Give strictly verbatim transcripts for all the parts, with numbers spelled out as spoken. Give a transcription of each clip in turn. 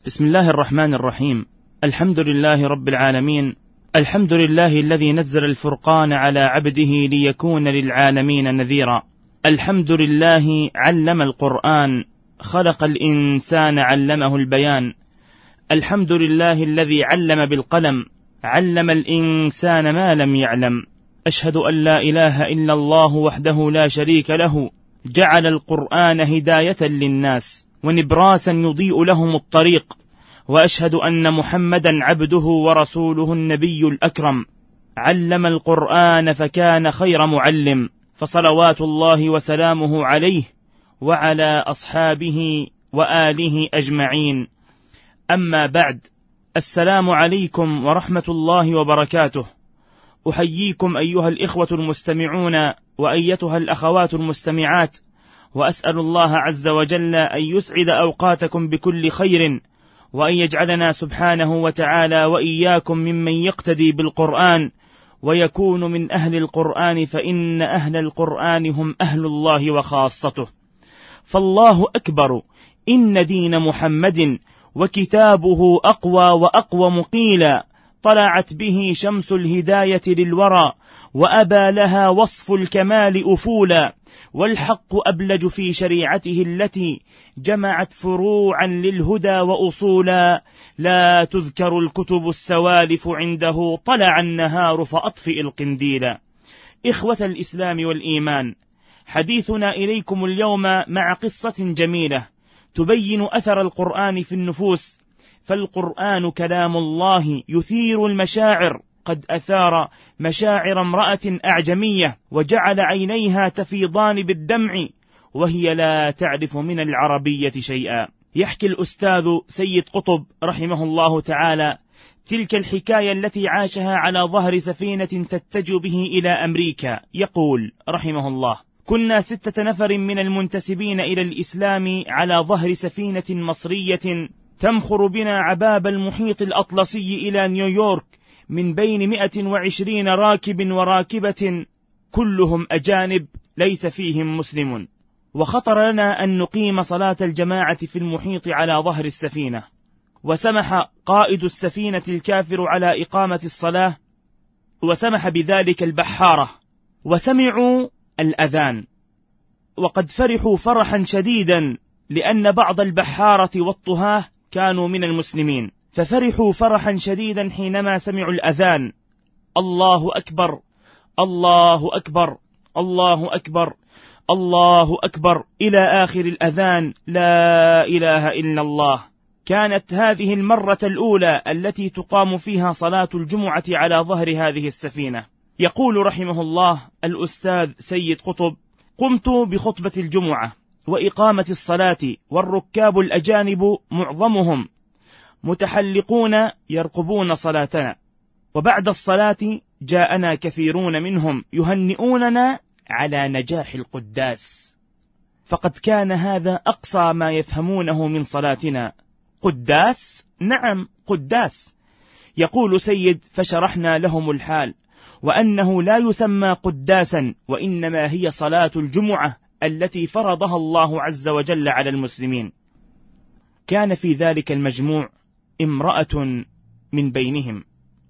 بسم الله الرحمن الرحيم. الحمد لله رب العالمين، الحمد لله الذي نزل الفرقان على عبده ليكون للعالمين نذيرا. الحمد لله علم القرآن، خلق الإنسان علمه البيان. الحمد لله الذي علم بالقلم، علم الإنسان ما لم يعلم. أشهد أن لا إله إلا الله وحده لا شريك له، جعل القرآن هداية للناس ونبراسا يضيء لهم الطريق. وأشهد أن محمدا عبده ورسوله النبي الأكرم، علم القرآن فكان خير معلم، فصلوات الله وسلامه عليه وعلى أصحابه وآله أجمعين. أما بعد، السلام عليكم ورحمة الله وبركاته. أحييكم أيها الإخوة المستمعون وأيتها الأخوات المستمعات، وأسأل الله عز وجل أن يسعد أوقاتكم بكل خير، وأن يجعلنا سبحانه وتعالى وإياكم ممن يقتدي بالقرآن ويكون من أهل القرآن، فإن أهل القرآن هم أهل الله وخاصته. فالله أكبر، إن دين محمد وكتابه أقوى وأقوم قيلا، طلعت به شمس الهداية للورى، وأبى لها وصف الكمال أفولا، والحق أبلج في شريعته التي جمعت فروعا للهدى وأصولا. لا تذكر الكتب السوالف عنده، طلع النهار فأطفئ القنديلا. إخوة الإسلام والإيمان، حديثنا إليكم اليوم مع قصة جميلة تبين أثر القرآن في النفوس. فالقرآن كلام الله يثير المشاعر، قد أثار مشاعر امرأة أعجمية وجعل عينيها تفيضان بالدمع وهي لا تعرف من العربية شيئا. يحكي الأستاذ سيد قطب رحمه الله تعالى تلك الحكاية التي عاشها على ظهر سفينة تتجه به إلى أمريكا. يقول رحمه الله: كنا ستة نفر من المنتسبين إلى الإسلام على ظهر سفينة مصرية تمخر بنا عباب المحيط الأطلسي إلى نيويورك، من بين مئة وعشرين راكب وراكبة كلهم أجانب ليس فيهم مسلم. وخطر لنا أن نقيم صلاة الجماعة في المحيط على ظهر السفينة، وسمح قائد السفينة الكافر على إقامة الصلاة، وسمح بذلك البحارة، وسمعوا الأذان، وقد فرحوا فرحا شديدا لأن بعض البحارة والطهاة كانوا من المسلمين، ففرحوا فرحا شديدا حينما سمعوا الأذان: الله أكبر، الله أكبر، الله أكبر، الله أكبر، إلى آخر الأذان: لا إله إلا الله. كانت هذه المرة الأولى التي تقام فيها صلاة الجمعة على ظهر هذه السفينة. يقول رحمه الله الأستاذ سيد قطب: قمت بخطبة الجمعة وإقامة الصلاة، والركاب الأجانب معظمهم متحلقون يرقبون صلاتنا، وبعد الصلاة جاءنا كثيرون منهم يهنئوننا على نجاح القداس، فقد كان هذا أقصى ما يفهمونه من صلاتنا. قداس؟ نعم قداس. يقول سيد: فشرحنا لهم الحال، وأنه لا يسمى قداسا، وإنما هي صلاة الجمعة التي فرضها الله عز وجل على المسلمين. كان في ذلك المجموع امرأة من بينهم.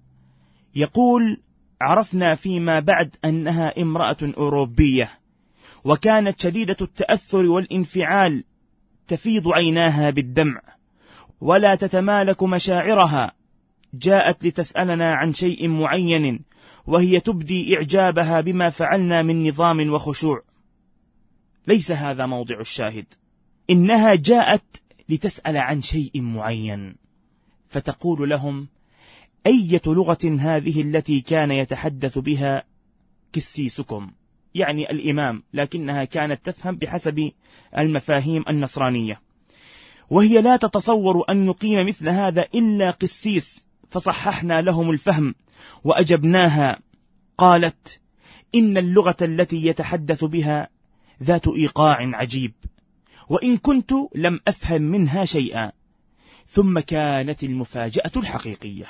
يقول: عرفنا فيما بعد أنها امرأة أوروبية، وكانت شديدة التأثر والانفعال، تفيض عيناها بالدمع ولا تتمالك مشاعرها. جاءت لتسألنا عن شيء معين، وهي تبدي إعجابها بما فعلنا من نظام وخشوع. ليس هذا موضع الشاهد، إنها جاءت لتسأل عن شيء معين، فتقول لهم: أية لغة هذه التي كان يتحدث بها كسيسكم؟ يعني الإمام، لكنها كانت تفهم بحسب المفاهيم النصرانية، وهي لا تتصور أن يقيم مثل هذا إلا قسيس. فصححنا لهم الفهم وأجبناها. قالت: إن اللغة التي يتحدث بها ذات إيقاع عجيب، وإن كنت لم أفهم منها شيئا. ثم كانت المفاجأة الحقيقية،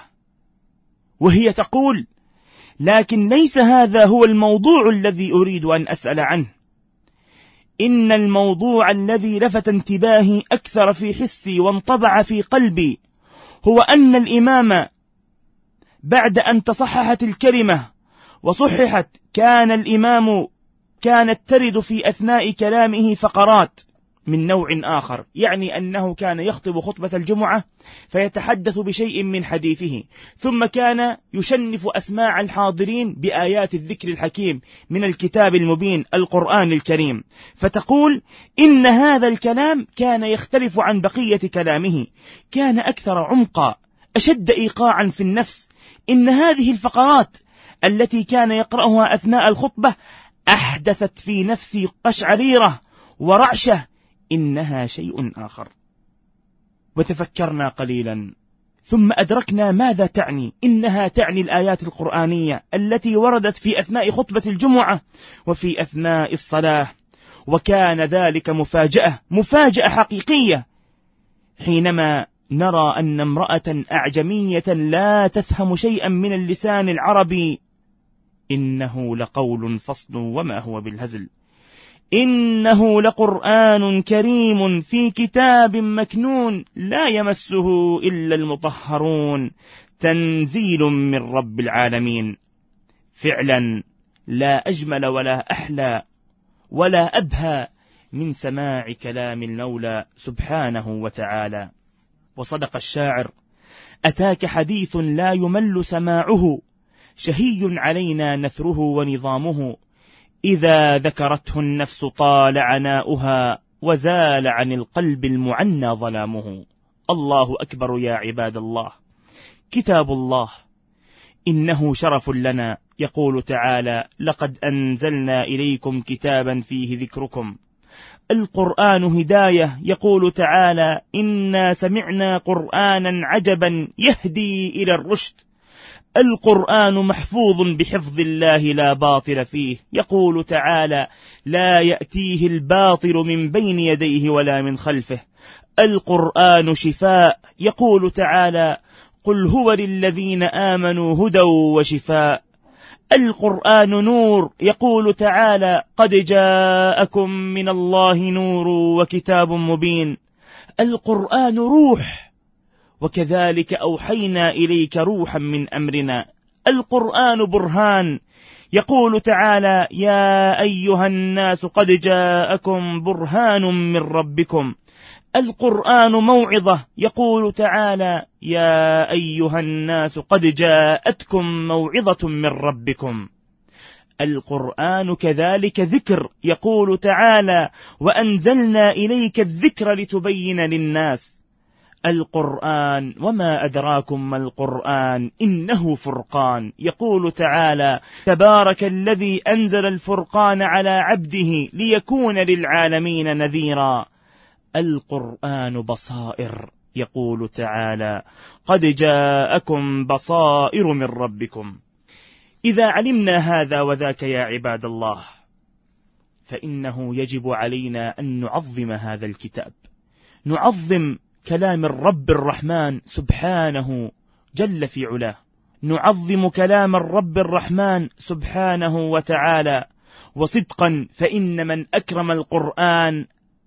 وهي تقول: لكن ليس هذا هو الموضوع الذي أريد أن أسأل عنه. إن الموضوع الذي لفت انتباهي أكثر في حسي وانطبع في قلبي هو أن الإمام بعد أن تصححت الكلمة وصححت كان الإمام كانت ترد في أثناء كلامه فقرات من نوع آخر، يعني أنه كان يخطب خطبة الجمعة فيتحدث بشيء من حديثه، ثم كان يشنف أسماع الحاضرين بآيات الذكر الحكيم من الكتاب المبين القرآن الكريم، فتقول إن هذا الكلام كان يختلف عن بقية كلامه، كان أكثر عمقا، أشد إيقاعا في النفس. إن هذه الفقرات التي كان يقرأها أثناء الخطبة أحدثت في نفسي قشعريرة ورعشة، إنها شيء آخر. وتفكرنا قليلا ثم أدركنا ماذا تعني. إنها تعني الآيات القرآنية التي وردت في أثناء خطبة الجمعة وفي أثناء الصلاة، وكان ذلك مفاجأة مفاجأة حقيقية حينما نرى أن امرأة أعجمية لا تفهم شيئا من اللسان العربي إنه لقول فصل وما هو بالهزل، إنه لقرآن كريم في كتاب مكنون لا يمسه إلا المطهرون تنزيل من رب العالمين. فعلا لا أجمل ولا أحلى ولا أبهى من سماع كلام المولى سبحانه وتعالى. وصدق الشاعر: أتاك حديث لا يمل سماعه، شهي علينا نثره ونظامه، إذا ذكرته النفس طال عناؤها، وزال عن القلب المعنى ظلامه. الله أكبر يا عباد الله. كتاب الله إنه شرف لنا، يقول تعالى: لقد أنزلنا إليكم كتابا فيه ذكركم. القرآن هداية، يقول تعالى: إنا سمعنا قرآنا عجبا يهدي إلى الرشد. القرآن محفوظ بحفظ الله لا باطل فيه، يقول تعالى: لا يأتيه الباطل من بين يديه ولا من خلفه. القرآن شفاء، يقول تعالى: قل هو للذين آمنوا هدى وشفاء. القرآن نور، يقول تعالى: قد جاءكم من الله نور وكتاب مبين. القرآن روح، وكذلك أوحينا إليك روحا من أمرنا. القرآن برهان، يقول تعالى: يا أيها الناس قد جاءكم برهان من ربكم. القرآن موعظة، يقول تعالى: يا أيها الناس قد جاءتكم موعظة من ربكم. القرآن كذلك ذكر، يقول تعالى: وأنزلنا إليك الذكر لتبين للناس. القرآن وما أدراكم ما القرآن إنه فرقان، يقول تعالى: تبارك الذي أنزل الفرقان على عبده ليكون للعالمين نذيرا. القرآن بصائر، يقول تعالى: قد جاءكم بصائر من ربكم. إذا علمنا هذا وذاك يا عباد الله، فإنه يجب علينا أن نعظم هذا الكتاب، نعظم كلام الرب الرحمن سبحانه جل في علاه، نعظم كلام الرب الرحمن سبحانه وتعالى. وصدقا فإن من أكرم القرآن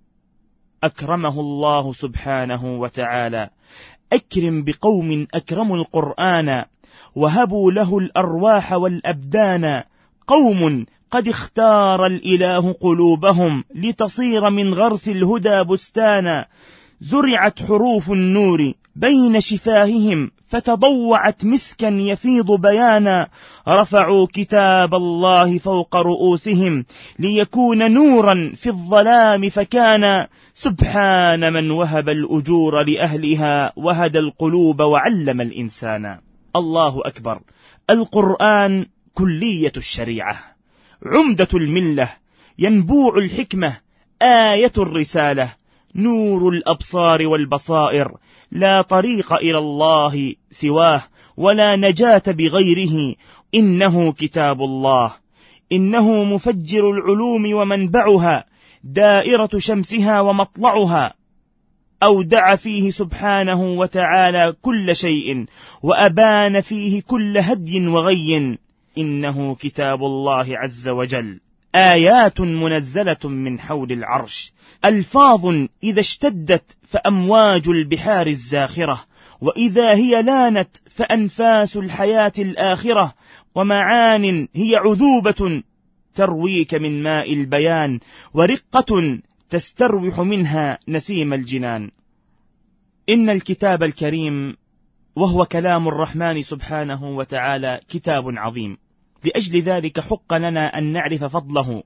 أكرمه الله سبحانه وتعالى. أكرم بقوم أكرموا القرآن وهبوا له الأرواح والأبدان، قوم قد اختار الإله قلوبهم لتصير من غرس الهدى بستانا، زرعت حروف النور بين شفاههم فتضوعت مسكا يفيض بيانا، رفعوا كتاب الله فوق رؤوسهم ليكون نورا في الظلام فكان، سبحان من وهب الأجور لأهلها وهدى القلوب وعلم الإنسان. الله أكبر. القرآن كلية الشريعة، عمدة الملة، ينبوع الحكمة، آية الرسالة، نور الأبصار والبصائر، لا طريق إلى الله سواه ولا نجاة بغيره. إنه كتاب الله، إنه مفجر العلوم ومنبعها، دائرة شمسها ومطلعها. أودع فيه سبحانه وتعالى كل شيء وأبان فيه كل هدي وغي. إنه كتاب الله عز وجل، آيات منزلة من حول العرش، ألفاظ إذا اشتدت فأمواج البحار الزاخرة، وإذا هي لانت فأنفاس الحياة الآخرة، ومعان هي عذوبة ترويك من ماء البيان، ورقة تستروح منها نسيم الجنان. إن الكتاب الكريم وهو كلام الرحمن سبحانه وتعالى كتاب عظيم، لأجل ذلك حق لنا أن نعرف فضله.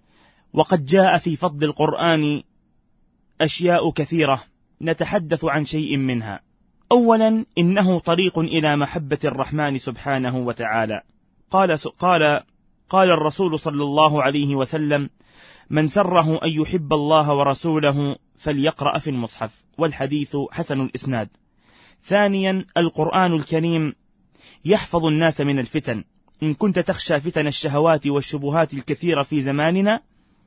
وقد جاء في فضل القرآن أشياء كثيرة، نتحدث عن شيء منها. أولا، إنه طريق إلى محبة الرحمن سبحانه وتعالى. قال قال قال الرسول صلى الله عليه وسلم: من سره أن يحب الله ورسوله فليقرأ في المصحف، والحديث حسن الإسناد. ثانيا، القرآن الكريم يحفظ الناس من الفتن. إن كنت تخشى فتن الشهوات والشبهات الكثيرة في زماننا،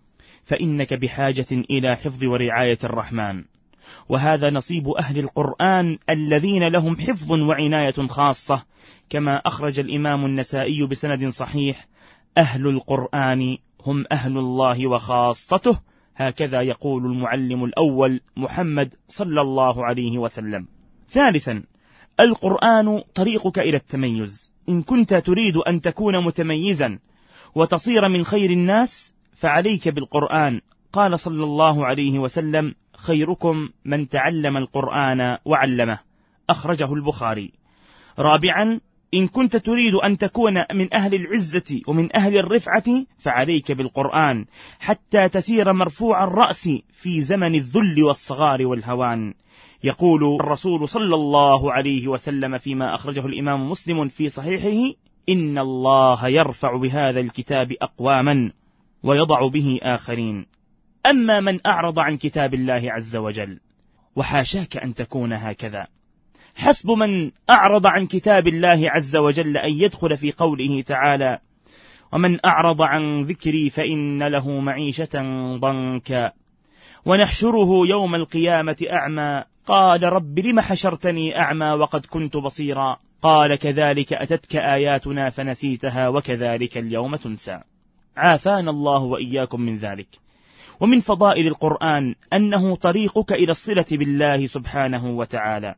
فإنك بحاجة إلى حفظ ورعاية الرحمن، وهذا نصيب أهل القرآن الذين لهم حفظ وعناية خاصة، كما أخرج الإمام النسائي بسند صحيح: أهل القرآن هم أهل الله وخاصته، هكذا يقول المعلم الأول محمد صلى الله عليه وسلم. ثالثا، القرآن طريقك إلى التميز. إن كنت تريد أن تكون متميزا وتصير من خير الناس فعليك بالقرآن. قال صلى الله عليه وسلم: خيركم من تعلم القرآن وعلمه، أخرجه البخاري. رابعا، إن كنت تريد أن تكون من أهل العزة ومن أهل الرفعة فعليك بالقرآن، حتى تسير مرفوع الرأس في زمن الذل والصغار والهوان. يقول الرسول صلى الله عليه وسلم فيما أخرجه الإمام مسلم في صحيحه: إن الله يرفع بهذا الكتاب أقواما ويضع به آخرين. أما من أعرض عن كتاب الله عز وجل، وحاشاك أن تكون هكذا، حسب من أعرض عن كتاب الله عز وجل أن يدخل في قوله تعالى: ومن أعرض عن ذكري فإن له معيشة ضنكا ونحشره يوم القيامة أعمى قال رب لم حشرتني أعمى وقد كنت بصيرا قال كذلك أتتك آياتنا فنسيتها وكذلك اليوم تنسى. عافانا الله وإياكم من ذلك. ومن فضائل القرآن أنه طريقك إلى الصلة بالله سبحانه وتعالى.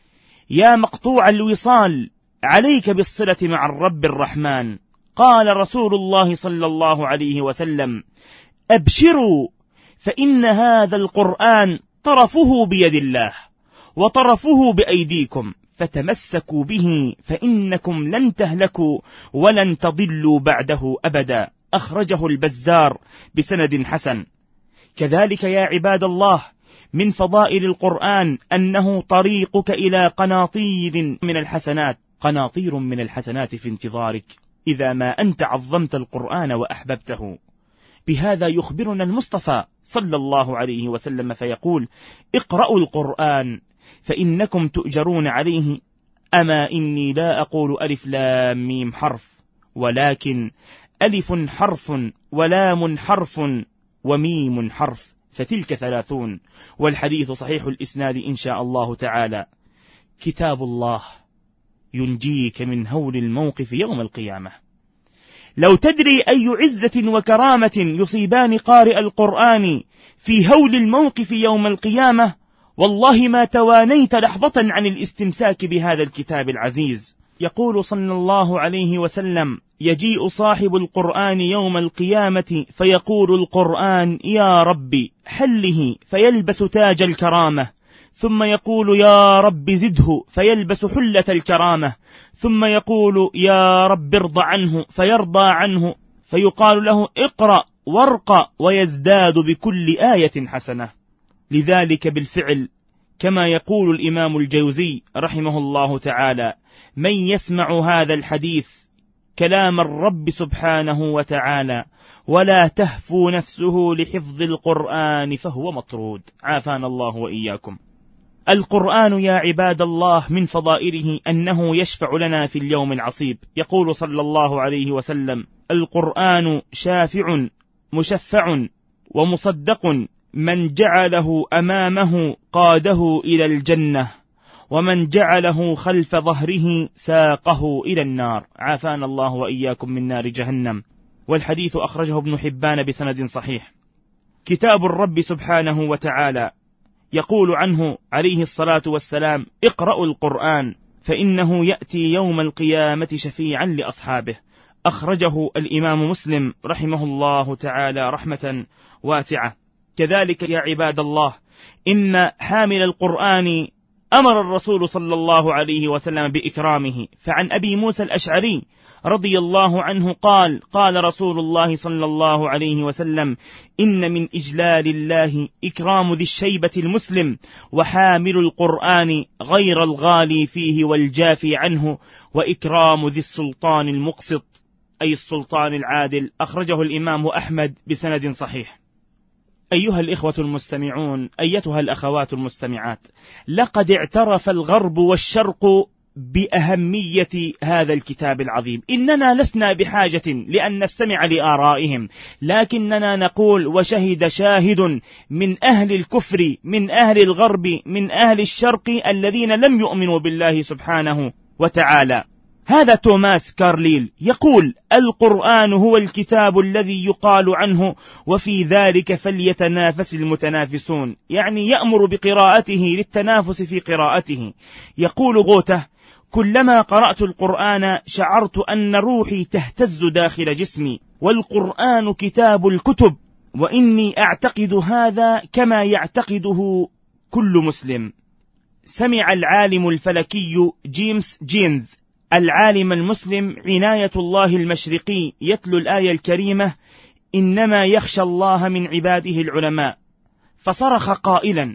يا مقطوع الوصال، عليك بالصلة مع الرب الرحمن. قال رسول الله صلى الله عليه وسلم: أبشروا فإن هذا القرآن طرفه بيد الله وطرفه بأيديكم، فتمسكوا به فإنكم لن تهلكوا ولن تضلوا بعده أبدا. أخرجه البزار بسند حسن. كذلك يا عباد الله، من فضائل القرآن أنه طريقك إلى قناطير من الحسنات، قناطير من الحسنات في انتظارك إذا ما أنت عظمت القرآن وأحببته. بهذا يخبرنا المصطفى صلى الله عليه وسلم فيقول: اقرأوا القرآن فإنكم تؤجرون عليه. أما إني لا أقول ألف لام ميم حرف، ولكن ألف حرف ولام حرف وميم حرف، فتلك ثلاثون. والحديث صحيح الإسناد إن شاء الله تعالى. كتاب الله ينجيك من هول الموقف يوم القيامة. لو تدري أي عزة وكرامة يصيبان قارئ القرآن في هول الموقف يوم القيامة، والله ما توانيت لحظة عن الاستمساك بهذا الكتاب العزيز. يقول صلى الله عليه وسلم: يجيء صاحب القرآن يوم القيامة فيقول القرآن: يا ربي حله، فيلبس تاج الكرامة، ثم يقول: يا رب زده، فيلبس حلة الكرامة، ثم يقول: يا رب ارض عنه، فيرضى عنه، فيقال له: اقرأ وارقى، ويزداد بكل آية حسنة. لذلك بالفعل كما يقول الإمام الجوزي رحمه الله تعالى: من يسمع هذا الحديث كلام الرب سبحانه وتعالى ولا تهفو نفسه لحفظ القرآن فهو مطرود. عافانا الله وإياكم. القرآن يا عباد الله من فضائله أنه يشفع لنا في اليوم العصيب. يقول صلى الله عليه وسلم: القرآن شافع مشفع ومصدق، من جعله أمامه قاده إلى الجنة، ومن جعله خلف ظهره ساقه إلى النار. عافانا الله وإياكم من نار جهنم. والحديث أخرجه ابن حبان بسند صحيح. كتاب الرب سبحانه وتعالى يقول عنه عليه الصلاة والسلام: اقرأوا القرآن فإنه يأتي يوم القيامة شفيعا لأصحابه. أخرجه الإمام مسلم رحمه الله تعالى رحمة واسعة. كذلك يا عباد الله، إن حامل القرآن أمر الرسول صلى الله عليه وسلم بإكرامه. فعن أبي موسى الأشعري رضي الله عنه قال: قال رسول الله صلى الله عليه وسلم: إن من إجلال الله إكرام ذي الشيبة المسلم وحامل القرآن غير الغالي فيه والجافي عنه، وإكرام ذي السلطان المقسط، أي السلطان العادل. أخرجه الإمام أحمد بسند صحيح. أيها الإخوة المستمعون، أيتها الأخوات المستمعات، لقد اعترف الغرب والشرق بأهمية هذا الكتاب العظيم. إننا لسنا بحاجة لأن نستمع لآرائهم، لكننا نقول: وشهد شاهد من أهل الكفر، من أهل الغرب، من أهل الشرق، الذين لم يؤمنوا بالله سبحانه وتعالى. هذا توماس كارليل يقول: القرآن هو الكتاب الذي يقال عنه وفي ذلك فليتنافس المتنافسون، يعني يأمر بقراءته للتنافس في قراءته. يقول غوته: كلما قرأت القرآن شعرت أن روحي تهتز داخل جسمي، والقرآن كتاب الكتب، وإني أعتقد هذا كما يعتقده كل مسلم. سمع العالم الفلكي جيمس جينز العالم المسلم عناية الله المشرقي يتلو الآية الكريمة: إنما يخشى الله من عباده العلماء، فصرخ قائلا: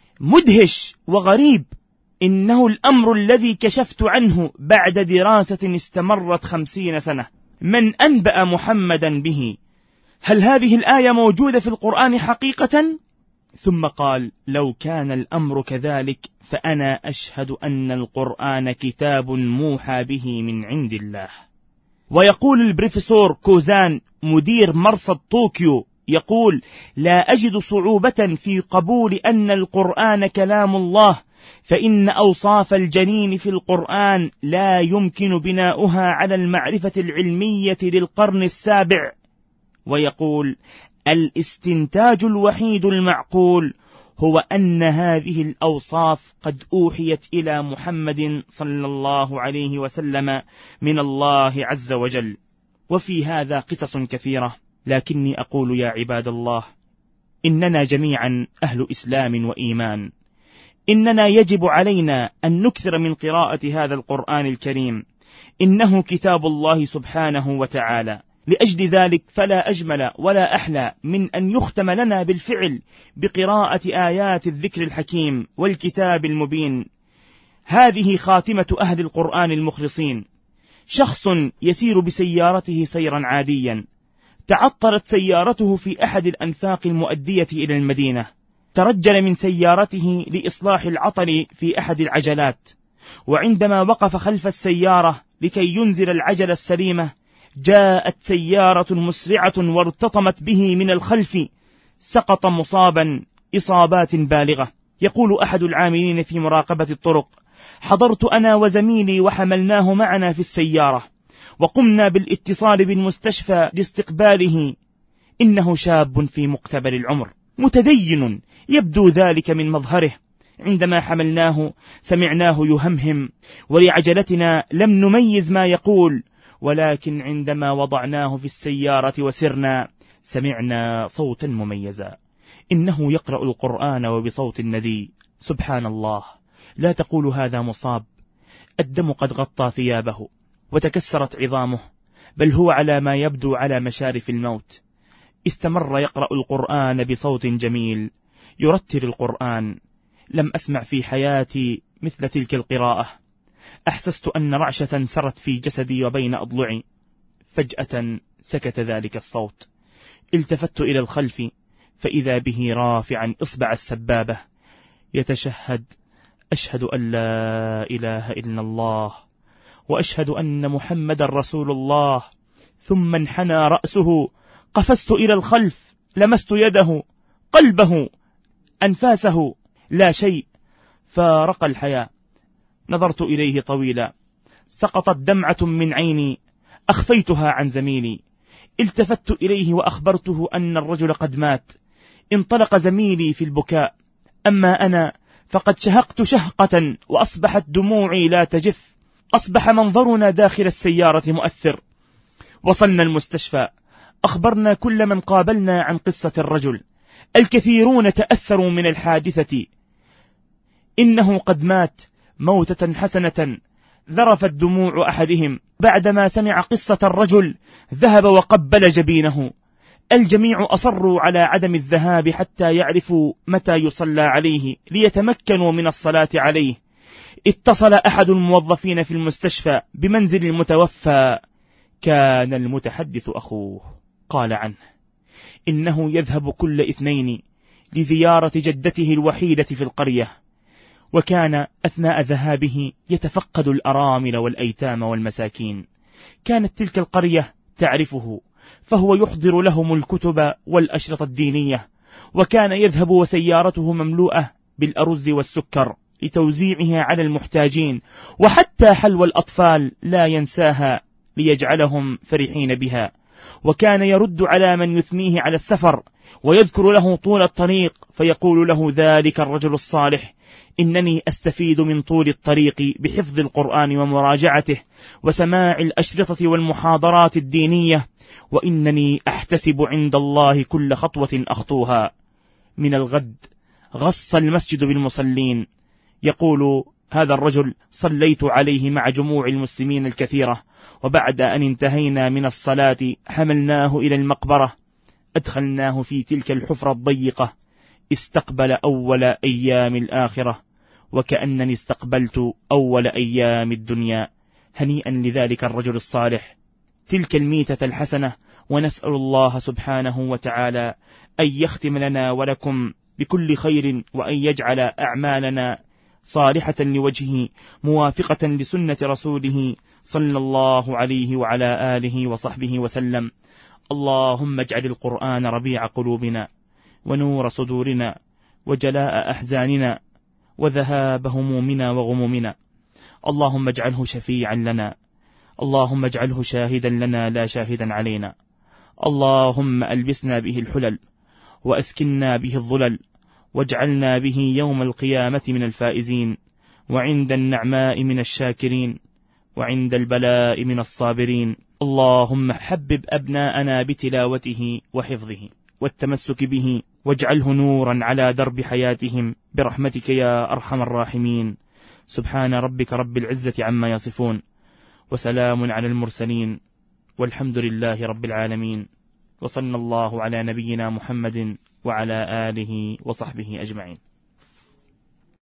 مدهش وغريب، إنه الأمر الذي كشفت عنه بعد دراسة استمرت خمسين سنة. من أنبأ محمدا به؟ هل هذه الآية موجودة في القرآن حقيقة؟ ثم قال: لو كان الأمر كذلك فأنا أشهد أن القرآن كتاب موحى به من عند الله. ويقول البروفيسور كوزان مدير مرصد طوكيو، يقول: لا أجد صعوبة في قبول أن القرآن كلام الله، فإن أوصاف الجنين في القرآن لا يمكن بناؤها على المعرفة العلمية للقرن السابع. ويقول: الاستنتاج الوحيد المعقول هو أن هذه الأوصاف قد أوحيت إلى محمد صلى الله عليه وسلم من الله عز وجل. وفي هذا قصص كثيرة، لكني أقول يا عباد الله، إننا جميعا أهل إسلام وإيمان. إننا يجب علينا أن نكثر من قراءة هذا القرآن الكريم، إنه كتاب الله سبحانه وتعالى. لأجل ذلك فلا أجمل ولا أحلى من أن يختم لنا بالفعل بقراءة آيات الذكر الحكيم والكتاب المبين. هذه خاتمة أهل القرآن المخلصين. شخص يسير بسيارته سيرا عاديا، تعطلت سيارته في أحد الأنفاق المؤدية إلى المدينة، ترجل من سيارته لإصلاح العطل في أحد العجلات، وعندما وقف خلف السيارة لكي ينزل العجلة السليمة، جاءت سيارة مسرعة وارتطمت به من الخلف، سقط مصابا إصابات بالغة. يقول أحد العاملين في مراقبة الطرق: حضرت أنا وزميلي وحملناه معنا في السيارة، وقمنا بالاتصال بالمستشفى لاستقباله. إنه شاب في مقتبل العمر متدين، يبدو ذلك من مظهره. عندما حملناه سمعناه يهمهم، ولعجلتنا لم نميز ما يقول، ولكن عندما وضعناه في السيارة وسرنا سمعنا صوتا مميزا، إنه يقرأ القرآن وبصوت ندي. سبحان الله، لا تقول هذا مصاب، الدم قد غطى ثيابه وتكسرت عظامه، بل هو على ما يبدو على مشارف الموت. استمر يقرأ القرآن بصوت جميل، يرتل القرآن. لم أسمع في حياتي مثل تلك القراءة. أحسست أن رعشة سرت في جسدي وبين أضلعي. فجأة سكت ذلك الصوت. التفت إلى الخلف فإذا به رافعا إصبع السبابة يتشهد: أشهد أن لا إله إلا الله وأشهد أن محمد رسول الله. ثم انحنى رأسه، قفزت إلى الخلف، لمست يده، قلبه، أنفاسه، لا شيء. فارق الحياة. نظرت إليه طويلا، سقطت دمعة من عيني، أخفيتها عن زميلي. التفت إليه وأخبرته أن الرجل قد مات. انطلق زميلي في البكاء، أما أنا فقد شهقت شهقة وأصبحت دموعي لا تجف. أصبح منظرنا داخل السيارة مؤثر. وصلنا المستشفى، أخبرنا كل من قابلنا عن قصة الرجل. الكثيرون تأثروا من الحادثة، إنه قد مات موتة حسنة. ذرفت دموع أحدهم بعدما سمع قصة الرجل، ذهب وقبل جبينه. الجميع أصروا على عدم الذهاب حتى يعرفوا متى يصلى عليه ليتمكنوا من الصلاة عليه. اتصل أحد الموظفين في المستشفى بمنزل المتوفى، كان المتحدث أخوه. قال عنه إنه يذهب كل اثنين لزيارة جدته الوحيدة في القرية، وكان أثناء ذهابه يتفقد الأرامل والأيتام والمساكين. كانت تلك القرية تعرفه، فهو يحضر لهم الكتب والأشرطة الدينية، وكان يذهب وسيارته مملوءة بالأرز والسكر لتوزيعها على المحتاجين، وحتى حلوى الأطفال لا ينساها ليجعلهم فرحين بها. وكان يرد على من يثنيه على السفر ويذكر له طول الطريق، فيقول له ذلك الرجل الصالح: إنني أستفيد من طول الطريق بحفظ القرآن ومراجعته وسماع الأشرطة والمحاضرات الدينية، وإنني أحتسب عند الله كل خطوة أخطوها. من الغد غص المسجد بالمصلين. يقول هذا الرجل: صليت عليه مع جموع المسلمين الكثيرة، وبعد أن انتهينا من الصلاة حملناه إلى المقبرة، أدخلناه في تلك الحفرة الضيقة. استقبل أول أيام الآخرة وكأنني استقبلت أول أيام الدنيا. هنيئا لذلك الرجل الصالح، تلك الميتة الحسنة. ونسأل الله سبحانه وتعالى أن يختم لنا ولكم بكل خير، وأن يجعل أعمالنا صالحة لوجهه موافقة لسنة رسوله صلى الله عليه وعلى آله وصحبه وسلم. اللهم اجعل القرآن ربيع قلوبنا ونور صدورنا وجلاء أحزاننا وذهاب همومنا وغمومنا. اللهم اجعله شفيعا لنا، اللهم اجعله شاهدا لنا لا شاهدا علينا. اللهم ألبسنا به الحلل وأسكننا به الظلل، واجعلنا به يوم القيامة من الفائزين، وعند النعماء من الشاكرين، وعند البلاء من الصابرين. اللهم حبب أبناءنا بتلاوته وحفظه والتمسك به، واجعله نورا على درب حياتهم برحمتك يا أرحم الراحمين. سبحان ربك رب العزة عما يصفون، وسلام على المرسلين، والحمد لله رب العالمين. وصلى الله على نبينا محمد وعلى آله وصحبه أجمعين.